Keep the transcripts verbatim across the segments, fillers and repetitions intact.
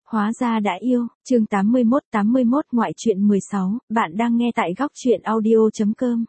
Hóa ra đã yêu, chương tám mươi mốt tám mươi mốt ngoại truyện mười sáu, bạn đang nghe tại góc truyện audio.com.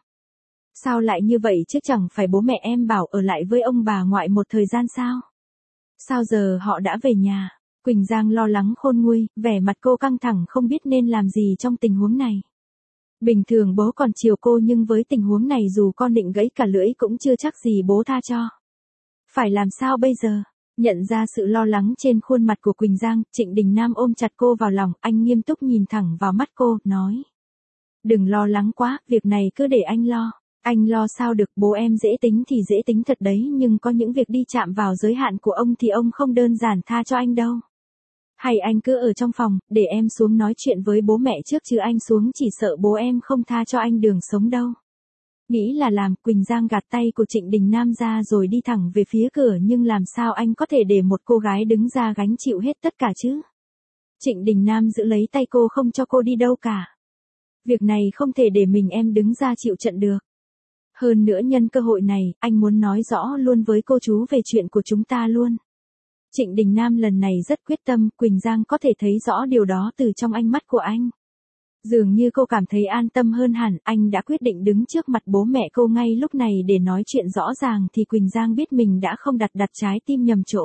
Sao lại như vậy chứ, chẳng phải bố mẹ em bảo ở lại với ông bà ngoại một thời gian sao? Sao giờ họ đã về nhà? Quỳnh Giang lo lắng khôn nguôi, vẻ mặt cô căng thẳng không biết nên làm gì trong tình huống này. Bình thường bố còn chiều cô nhưng với tình huống này dù con định gãy cả lưỡi cũng chưa chắc gì bố tha cho. Phải làm sao bây giờ? Nhận ra sự lo lắng trên khuôn mặt của Quỳnh Giang, Trịnh Đình Nam ôm chặt cô vào lòng, anh nghiêm túc nhìn thẳng vào mắt cô, nói. Đừng lo lắng quá, việc này cứ để anh lo. Anh lo sao được, bố em dễ tính thì dễ tính thật đấy, nhưng có những việc đi chạm vào giới hạn của ông thì ông không đơn giản tha cho anh đâu. Hay anh cứ ở trong phòng, để em xuống nói chuyện với bố mẹ trước, chứ anh xuống chỉ sợ bố em không tha cho anh đường sống đâu. Nghĩ là làm, Quỳnh Giang gạt tay của Trịnh Đình Nam ra rồi đi thẳng về phía cửa, nhưng làm sao anh có thể để một cô gái đứng ra gánh chịu hết tất cả chứ? Trịnh Đình Nam giữ lấy tay cô không cho cô đi đâu cả. Việc này không thể để mình em đứng ra chịu trận được. Hơn nữa nhân cơ hội này, anh muốn nói rõ luôn với cô chú về chuyện của chúng ta luôn. Trịnh Đình Nam lần này rất quyết tâm, Quỳnh Giang có thể thấy rõ điều đó từ trong ánh mắt của anh. Dường như cô cảm thấy an tâm hơn hẳn, anh đã quyết định đứng trước mặt bố mẹ cô ngay lúc này để nói chuyện rõ ràng thì Quỳnh Giang biết mình đã không đặt đặt trái tim nhầm chỗ.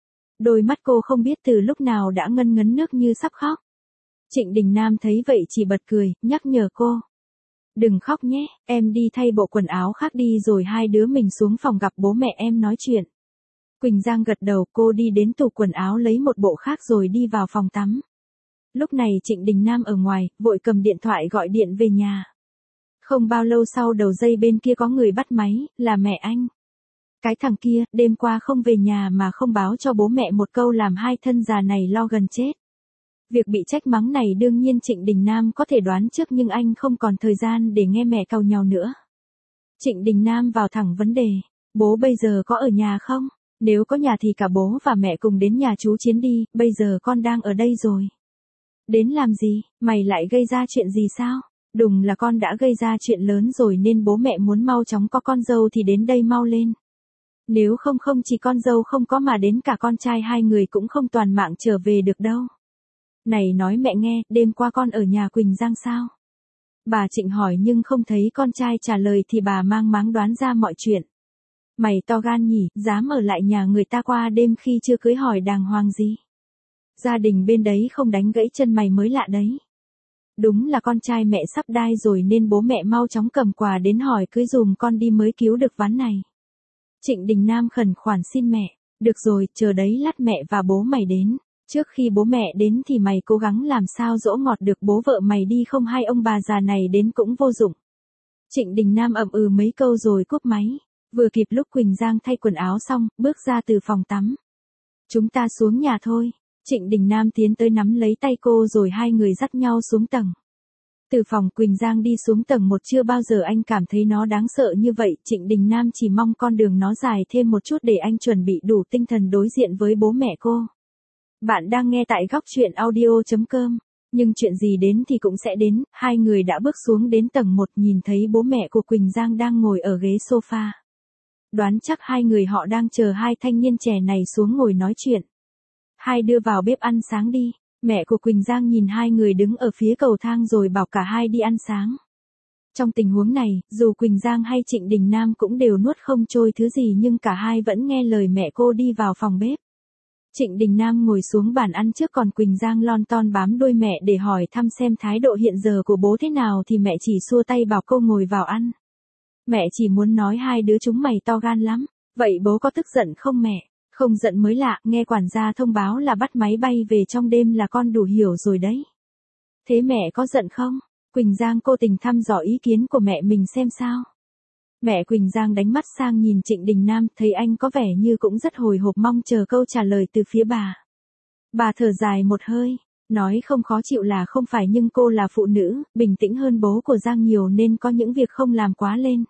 Đôi mắt cô không biết từ lúc nào đã ngân ngấn nước như sắp khóc. Trịnh Đình Nam thấy vậy chỉ bật cười, nhắc nhở cô. Đừng khóc nhé, em đi thay bộ quần áo khác đi rồi hai đứa mình xuống phòng gặp bố mẹ em nói chuyện. Quỳnh Giang gật đầu, cô đi đến tủ quần áo lấy một bộ khác rồi đi vào phòng tắm. Lúc này Trịnh Đình Nam ở ngoài, vội cầm điện thoại gọi điện về nhà. Không bao lâu sau đầu dây bên kia có người bắt máy, là mẹ anh. Cái thằng kia, đêm qua không về nhà mà không báo cho bố mẹ một câu làm hai thân già này lo gần chết. Việc bị trách mắng này đương nhiên Trịnh Đình Nam có thể đoán trước nhưng anh không còn thời gian để nghe mẹ càu nhàu nữa. Trịnh Đình Nam vào thẳng vấn đề, bố bây giờ có ở nhà không? Nếu có nhà thì cả bố và mẹ cùng đến nhà chú Chiến đi, bây giờ con đang ở đây rồi. Đến làm gì, mày lại gây ra chuyện gì sao? Đùng là con đã gây ra chuyện lớn rồi nên bố mẹ muốn mau chóng có con dâu thì đến đây mau lên. Nếu không không chỉ con dâu không có mà đến cả con trai hai người cũng không toàn mạng trở về được đâu. Này nói mẹ nghe, đêm qua con ở nhà Quỳnh Giang sao? Bà Trịnh hỏi nhưng không thấy con trai trả lời thì bà mang máng đoán ra mọi chuyện. Mày to gan nhỉ, dám ở lại nhà người ta qua đêm khi chưa cưới hỏi đàng hoàng gì? Gia đình bên đấy không đánh gãy chân mày mới lạ đấy. Đúng là con trai mẹ sắp đai rồi nên bố mẹ mau chóng cầm quà đến hỏi cưới dùm con đi mới cứu được ván này. Trịnh Đình Nam khẩn khoản xin mẹ, được rồi, chờ đấy lát mẹ và bố mày đến. Trước khi bố mẹ đến thì mày cố gắng làm sao dỗ ngọt được bố vợ mày đi, không hai ông bà già này đến cũng vô dụng. Trịnh Đình Nam ậm ừ mấy câu rồi cúp máy. Vừa kịp lúc Quỳnh Giang thay quần áo xong, bước ra từ phòng tắm. Chúng ta xuống nhà thôi. Trịnh Đình Nam tiến tới nắm lấy tay cô rồi hai người dắt nhau xuống tầng. Từ phòng Quỳnh Giang đi xuống tầng một, chưa bao giờ anh cảm thấy nó đáng sợ như vậy. Trịnh Đình Nam chỉ mong con đường nó dài thêm một chút để anh chuẩn bị đủ tinh thần đối diện với bố mẹ cô. Bạn đang nghe tại góc truyện audio.com. Nhưng chuyện gì đến thì cũng sẽ đến, hai người đã bước xuống đến tầng một, nhìn thấy bố mẹ của Quỳnh Giang đang ngồi ở ghế sofa. Đoán chắc hai người họ đang chờ hai thanh niên trẻ này xuống ngồi nói chuyện. Hai đưa vào bếp ăn sáng đi. Mẹ của Quỳnh Giang nhìn hai người đứng ở phía cầu thang rồi bảo cả hai đi ăn sáng. Trong tình huống này, dù Quỳnh Giang hay Trịnh Đình Nam cũng đều nuốt không trôi thứ gì nhưng cả hai vẫn nghe lời mẹ cô đi vào phòng bếp. Trịnh Đình Nam ngồi xuống bàn ăn trước, còn Quỳnh Giang lon ton bám đuôi mẹ để hỏi thăm xem thái độ hiện giờ của bố thế nào thì mẹ chỉ xua tay bảo cô ngồi vào ăn. Mẹ chỉ muốn nói hai đứa chúng mày to gan lắm. Vậy bố có tức giận không mẹ? Không giận mới lạ, nghe quản gia thông báo là bắt máy bay về trong đêm là con đủ hiểu rồi đấy. Thế mẹ có giận không? Quỳnh Giang cố tình thăm dò ý kiến của mẹ mình xem sao. Mẹ Quỳnh Giang đánh mắt sang nhìn Trịnh Đình Nam, thấy anh có vẻ như cũng rất hồi hộp mong chờ câu trả lời từ phía bà. Bà thở dài một hơi, nói không khó chịu là không phải nhưng cô là phụ nữ, bình tĩnh hơn bố của Giang nhiều nên có những việc không làm quá lên.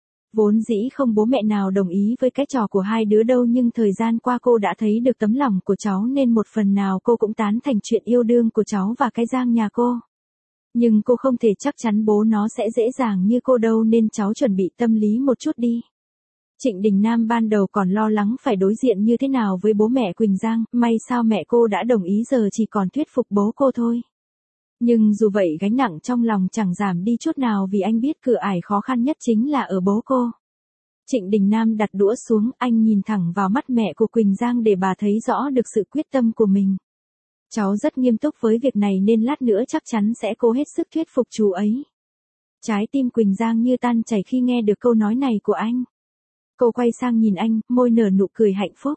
Vốn dĩ không bố mẹ nào đồng ý với cái trò của hai đứa đâu, nhưng thời gian qua cô đã thấy được tấm lòng của cháu nên một phần nào cô cũng tán thành chuyện yêu đương của cháu và cái Giang nhà cô. Nhưng cô không thể chắc chắn bố nó sẽ dễ dàng như cô đâu nên cháu chuẩn bị tâm lý một chút đi. Trịnh Đình Nam ban đầu còn lo lắng phải đối diện như thế nào với bố mẹ Quỳnh Giang, may sao mẹ cô đã đồng ý, giờ chỉ còn thuyết phục bố cô thôi. Nhưng dù vậy gánh nặng trong lòng chẳng giảm đi chút nào vì anh biết cửa ải khó khăn nhất chính là ở bố cô. Trịnh Đình Nam đặt đũa xuống, anh nhìn thẳng vào mắt mẹ của Quỳnh Giang để bà thấy rõ được sự quyết tâm của mình. Cháu rất nghiêm túc với việc này nên lát nữa chắc chắn sẽ cố hết sức thuyết phục chú ấy. Trái tim Quỳnh Giang như tan chảy khi nghe được câu nói này của anh. Cô quay sang nhìn anh, môi nở nụ cười hạnh phúc.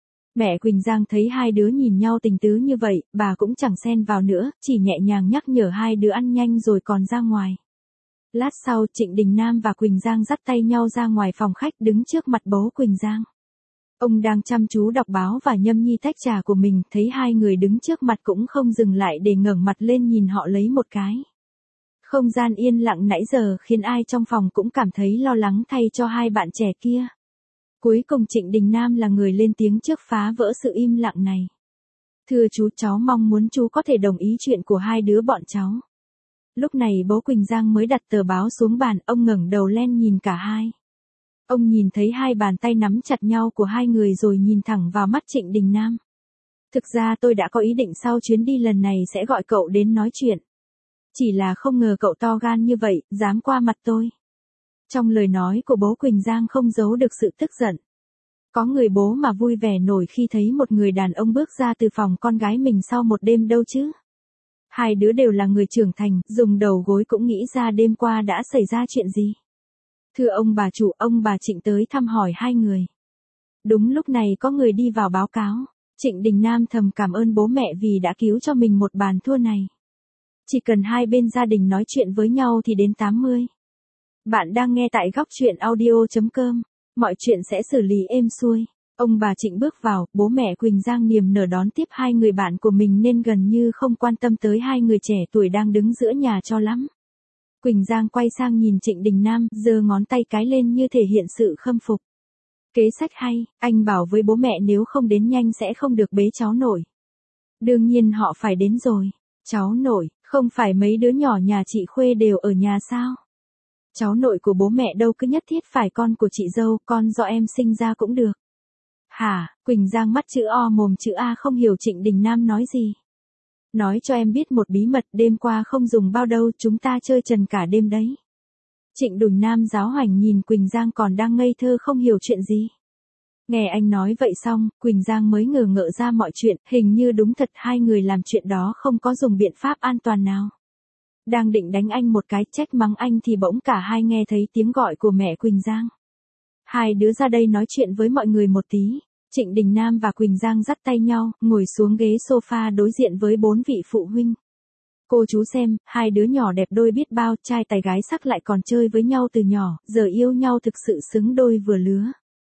Mẹ Quỳnh Giang thấy hai đứa nhìn nhau tình tứ như vậy, bà cũng chẳng xen vào nữa, chỉ nhẹ nhàng nhắc nhở hai đứa ăn nhanh rồi còn ra ngoài. Lát sau, Trịnh Đình Nam và Quỳnh Giang dắt tay nhau ra ngoài phòng khách đứng trước mặt bố Quỳnh Giang. Ông đang chăm chú đọc báo và nhâm nhi tách trà của mình, thấy hai người đứng trước mặt cũng không dừng lại để ngẩng mặt lên nhìn họ lấy một cái. Không gian yên lặng nãy giờ khiến ai trong phòng cũng cảm thấy lo lắng thay cho hai bạn trẻ kia. Cuối cùng Trịnh Đình Nam là người lên tiếng trước phá vỡ sự im lặng này. Thưa chú, cháu mong muốn chú có thể đồng ý chuyện của hai đứa bọn cháu. Lúc này bố Quỳnh Giang mới đặt tờ báo xuống bàn, ông ngẩng đầu lên nhìn cả hai. Ông nhìn thấy hai bàn tay nắm chặt nhau của hai người rồi nhìn thẳng vào mắt Trịnh Đình Nam. Thực ra tôi đã có ý định sau chuyến đi lần này sẽ gọi cậu đến nói chuyện. Chỉ là không ngờ cậu to gan như vậy, dám qua mặt tôi. Trong lời nói của bố Quỳnh Giang không giấu được sự tức giận. Có người bố mà vui vẻ nổi khi thấy một người đàn ông bước ra từ phòng con gái mình sau một đêm đâu chứ. Hai đứa đều là người trưởng thành, dùng đầu gối cũng nghĩ ra đêm qua đã xảy ra chuyện gì. Thưa ông bà chủ, ông bà Trịnh tới thăm hỏi hai người. Đúng lúc này có người đi vào báo cáo. Trịnh Đình Nam thầm cảm ơn bố mẹ vì đã cứu cho mình một bàn thua này. Chỉ cần hai bên gia đình nói chuyện với nhau thì đến tám mươi. Bạn đang nghe tại góc truyện audio chấm com. Mọi chuyện sẽ xử lý êm xuôi. Ông bà Trịnh bước vào, bố mẹ Quỳnh Giang niềm nở đón tiếp hai người bạn của mình nên gần như không quan tâm tới hai người trẻ tuổi đang đứng giữa nhà cho lắm. Quỳnh Giang quay sang nhìn Trịnh Đình Nam, giơ ngón tay cái lên như thể hiện sự khâm phục. Kế sách hay, anh bảo với bố mẹ nếu không đến nhanh sẽ không được bế cháu nội. Đương nhiên họ phải đến rồi. Cháu nội, không phải mấy đứa nhỏ nhà chị Khuê đều ở nhà sao? Cháu nội của bố mẹ đâu cứ nhất thiết phải con của chị dâu, con do em sinh ra cũng được. Hả? Quỳnh Giang mắt chữ O mồm chữ A không hiểu Trịnh Đình Nam nói gì. Nói cho em biết một bí mật, đêm qua không dùng bao đâu, chúng ta chơi trần cả đêm đấy. Trịnh Đình Nam giáo hoành nhìn Quỳnh Giang còn đang ngây thơ không hiểu chuyện gì. Nghe anh nói vậy xong, Quỳnh Giang mới ngờ ngợ ra mọi chuyện, hình như đúng thật hai người làm chuyện đó không có dùng biện pháp an toàn nào. Đang định đánh anh một cái trách mắng anh thì bỗng cả hai nghe thấy tiếng gọi của mẹ Quỳnh Giang. Hai đứa ra đây nói chuyện với mọi người một tí. Trịnh Đình Nam và Quỳnh Giang dắt tay nhau, ngồi xuống ghế sofa đối diện với bốn vị phụ huynh. Cô chú xem, hai đứa nhỏ đẹp đôi biết bao, trai tài gái sắc lại còn chơi với nhau từ nhỏ, giờ yêu nhau thực sự xứng đôi vừa lứa.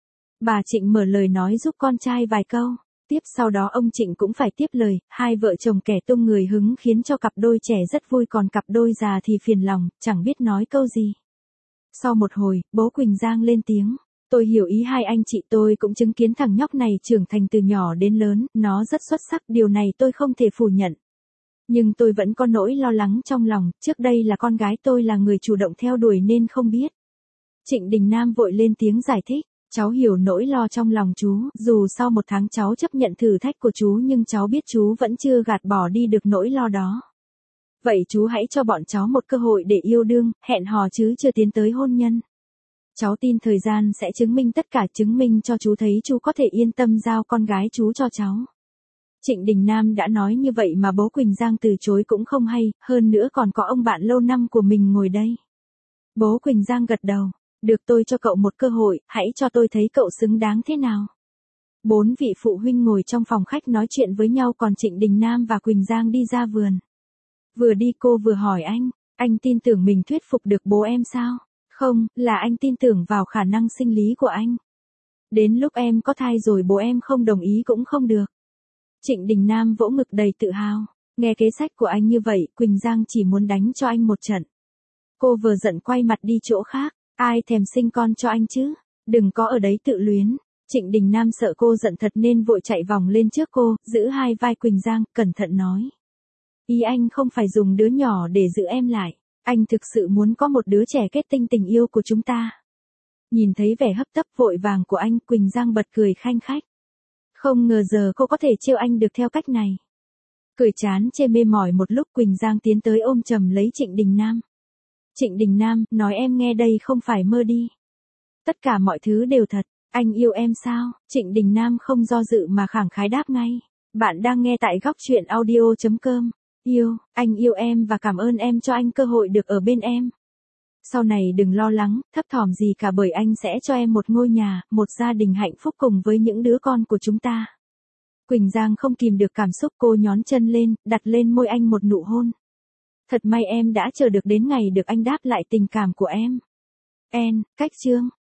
Bà Trịnh mở lời nói giúp con trai vài câu. Tiếp sau đó ông Trịnh cũng phải tiếp lời, hai vợ chồng kẻ tung người hứng khiến cho cặp đôi trẻ rất vui còn cặp đôi già thì phiền lòng, chẳng biết nói câu gì. Sau một hồi, bố Quỳnh Giang lên tiếng. Tôi hiểu ý hai anh chị, tôi cũng chứng kiến thằng nhóc này trưởng thành từ nhỏ đến lớn, nó rất xuất sắc, điều này tôi không thể phủ nhận. Nhưng tôi vẫn có nỗi lo lắng trong lòng, trước đây là con gái tôi là người chủ động theo đuổi nên không biết. Trịnh Đình Nam vội lên tiếng giải thích. Cháu hiểu nỗi lo trong lòng chú, dù sau một tháng cháu chấp nhận thử thách của chú nhưng cháu biết chú vẫn chưa gạt bỏ đi được nỗi lo đó. Vậy chú hãy cho bọn cháu một cơ hội để yêu đương, hẹn hò chứ chưa tiến tới hôn nhân. Cháu tin thời gian sẽ chứng minh tất cả, chứng minh cho chú thấy chú có thể yên tâm giao con gái chú cho cháu. Trịnh Đình Nam đã nói như vậy mà bố Quỳnh Giang từ chối cũng không hay, hơn nữa còn có ông bạn lâu năm của mình ngồi đây. Bố Quỳnh Giang gật đầu. Được, tôi cho cậu một cơ hội, hãy cho tôi thấy cậu xứng đáng thế nào. Bốn vị phụ huynh ngồi trong phòng khách nói chuyện với nhau còn Trịnh Đình Nam và Quỳnh Giang đi ra vườn. Vừa đi cô vừa hỏi anh, anh tin tưởng mình thuyết phục được bố em sao? Không, là anh tin tưởng vào khả năng sinh lý của anh. Đến lúc em có thai rồi bố em không đồng ý cũng không được. Trịnh Đình Nam vỗ ngực đầy tự hào. Nghe kế sách của anh như vậy, Quỳnh Giang chỉ muốn đánh cho anh một trận. Cô vừa giận quay mặt đi chỗ khác. Ai thèm sinh con cho anh chứ? Đừng có ở đấy tự luyến. Trịnh Đình Nam sợ cô giận thật nên vội chạy vòng lên trước cô, giữ hai vai Quỳnh Giang, cẩn thận nói. Ý anh không phải dùng đứa nhỏ để giữ em lại. Anh thực sự muốn có một đứa trẻ kết tinh tình yêu của chúng ta. Nhìn thấy vẻ hấp tấp vội vàng của anh, Quỳnh Giang bật cười khanh khách. Không ngờ giờ cô có thể trêu anh được theo cách này. Cười chán chê mê mỏi một lúc, Quỳnh Giang tiến tới ôm chầm lấy Trịnh Đình Nam. Trịnh Đình Nam, nói em nghe đây không phải mơ đi. Tất cả mọi thứ đều thật, anh yêu em sao? Trịnh Đình Nam không do dự mà khẳng khái đáp ngay. Bạn đang nghe tại góc truyện audio chấm com. Yêu, anh yêu em và cảm ơn em cho anh cơ hội được ở bên em. Sau này đừng lo lắng, thấp thỏm gì cả bởi anh sẽ cho em một ngôi nhà, một gia đình hạnh phúc cùng với những đứa con của chúng ta. Quỳnh Giang không kìm được cảm xúc, cô nhón chân lên, đặt lên môi anh một nụ hôn. Thật may em đã chờ được đến ngày được anh đáp lại tình cảm của em. En, cách chương.